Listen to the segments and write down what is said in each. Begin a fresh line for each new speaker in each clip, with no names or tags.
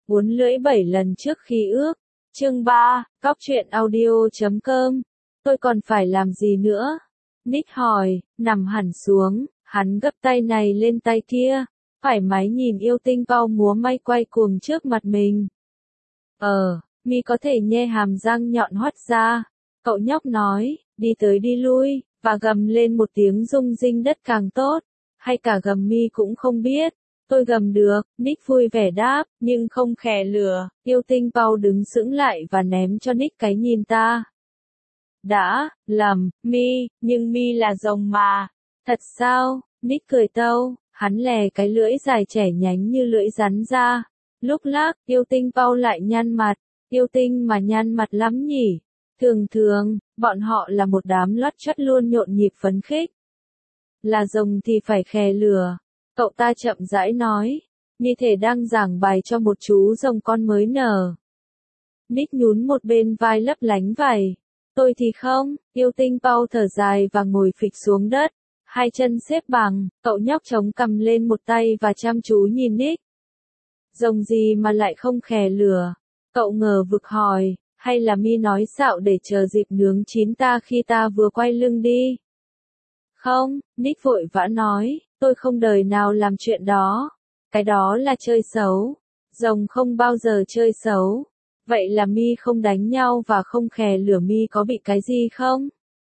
Uốn lưỡi 7 lần trước khi ước. Chương 3, Cóc truyện audio.com. Tôi còn phải làm gì nữa? Nick hỏi, nằm hẳn xuống, hắn gấp tay này lên tay kia, thoải mái nhìn yêu tinh bao múa may quay cuồng trước mặt mình. Mi có thể nhe hàm răng nhọn hoắt ra. Cậu nhóc nói, đi tới đi lui, và gầm lên một tiếng rung rinh đất càng tốt. Hay cả gầm mi cũng không biết. Tôi gầm được, Nick vui vẻ đáp, nhưng không khè lửa. Yêu tinh Paul đứng sững lại và ném cho Nick cái nhìn ta. Đã, lầm, mi, nhưng mi là rồng mà. Thật sao? Nick cười tâu, hắn lè cái lưỡi dài trẻ nhánh như lưỡi rắn ra. Lúc lác, yêu tinh Paul lại nhăn mặt. Yêu tinh mà nhăn mặt lắm nhỉ? Thường, bọn họ là một đám lót chót luôn nhộn nhịp phấn khích. Là rồng thì phải khè lửa. Cậu ta chậm rãi nói, như thể đang giảng bài cho một chú rồng con mới nở. Nick nhún một bên vai lấp lánh vảy. Tôi thì không, yêu tinh Paul thở dài và ngồi phịch xuống đất. Hai chân xếp bằng, cậu nhóc chống cằm lên một tay và chăm chú nhìn Nick. Rồng gì mà lại không khè lửa? Cậu ngờ vực hỏi, hay là mi nói xạo để chờ dịp nướng chín ta khi ta vừa quay lưng đi? Không, Nick vội vã nói, tôi không đời nào làm chuyện đó. Cái đó là chơi xấu. Rồng không bao giờ chơi xấu. Vậy là mi không đánh nhau và không khè lửa, mi có bị cái gì không?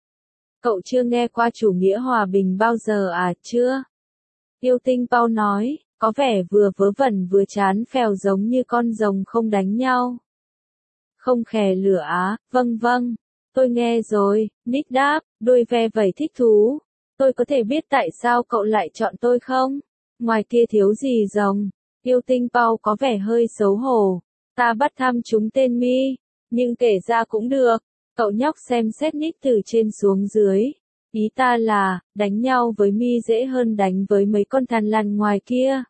Cậu chưa nghe qua chủ nghĩa hòa bình bao giờ à, chưa? Yêu tinh Paul nói, có vẻ vừa vớ vẩn vừa chán phèo giống như con rồng không đánh nhau. Không khè lửa á, vâng, tôi nghe rồi, Nick đáp, đôi ve vẩy thích thú. Tôi có thể biết tại sao cậu lại chọn tôi không? Ngoài kia thiếu gì rồng? Yêu tinh Paul có vẻ hơi xấu hổ. Ta bắt thăm chúng tên mi, nhưng kể ra cũng được. Cậu nhóc xem xét Nick từ trên xuống dưới. Ý ta là, đánh nhau với mi dễ hơn đánh với mấy con thằn lằn ngoài kia.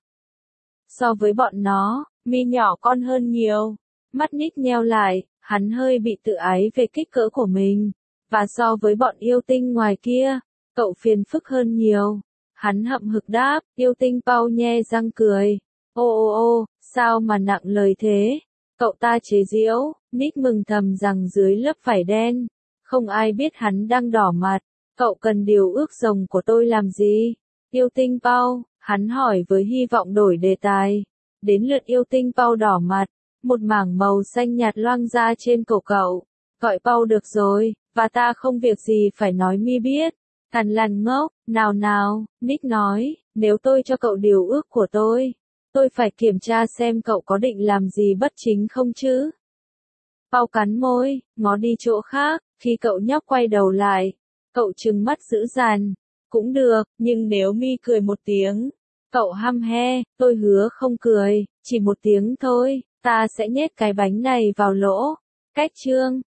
So với bọn nó, mi nhỏ con hơn nhiều. Mắt Nick nheo lại, hắn hơi bị tự ái về kích cỡ của mình. Và so với bọn yêu tinh ngoài kia, cậu phiền phức hơn nhiều. Hắn hậm hực đáp, yêu tinh Paul nhe răng cười. Ô, sao mà nặng lời thế? Cậu ta chế giễu, Nick mừng thầm rằng dưới lớp vải đen, không ai biết hắn đang đỏ mặt. Cậu cần điều ước rồng của tôi làm gì? Yêu tinh Paul, hắn hỏi với hy vọng đổi đề tài. Đến lượt yêu tinh Paul đỏ mặt, một mảng màu xanh nhạt loang ra trên cổ cậu. Gọi Paul được rồi, và ta không việc gì phải nói mi biết. Thằn lằn ngốc, nào, Nick nói, nếu tôi cho cậu điều ước của tôi phải kiểm tra xem cậu có định làm gì bất chính không chứ? Paul cắn môi, ngó đi chỗ khác, khi cậu nhóc quay đầu lại, cậu trừng mắt dữ dằn. Cũng được, nhưng nếu mi cười một tiếng, cậu hăm he, tôi hứa không cười, chỉ một tiếng thôi, ta sẽ nhét cái bánh này vào lỗ. Cách chương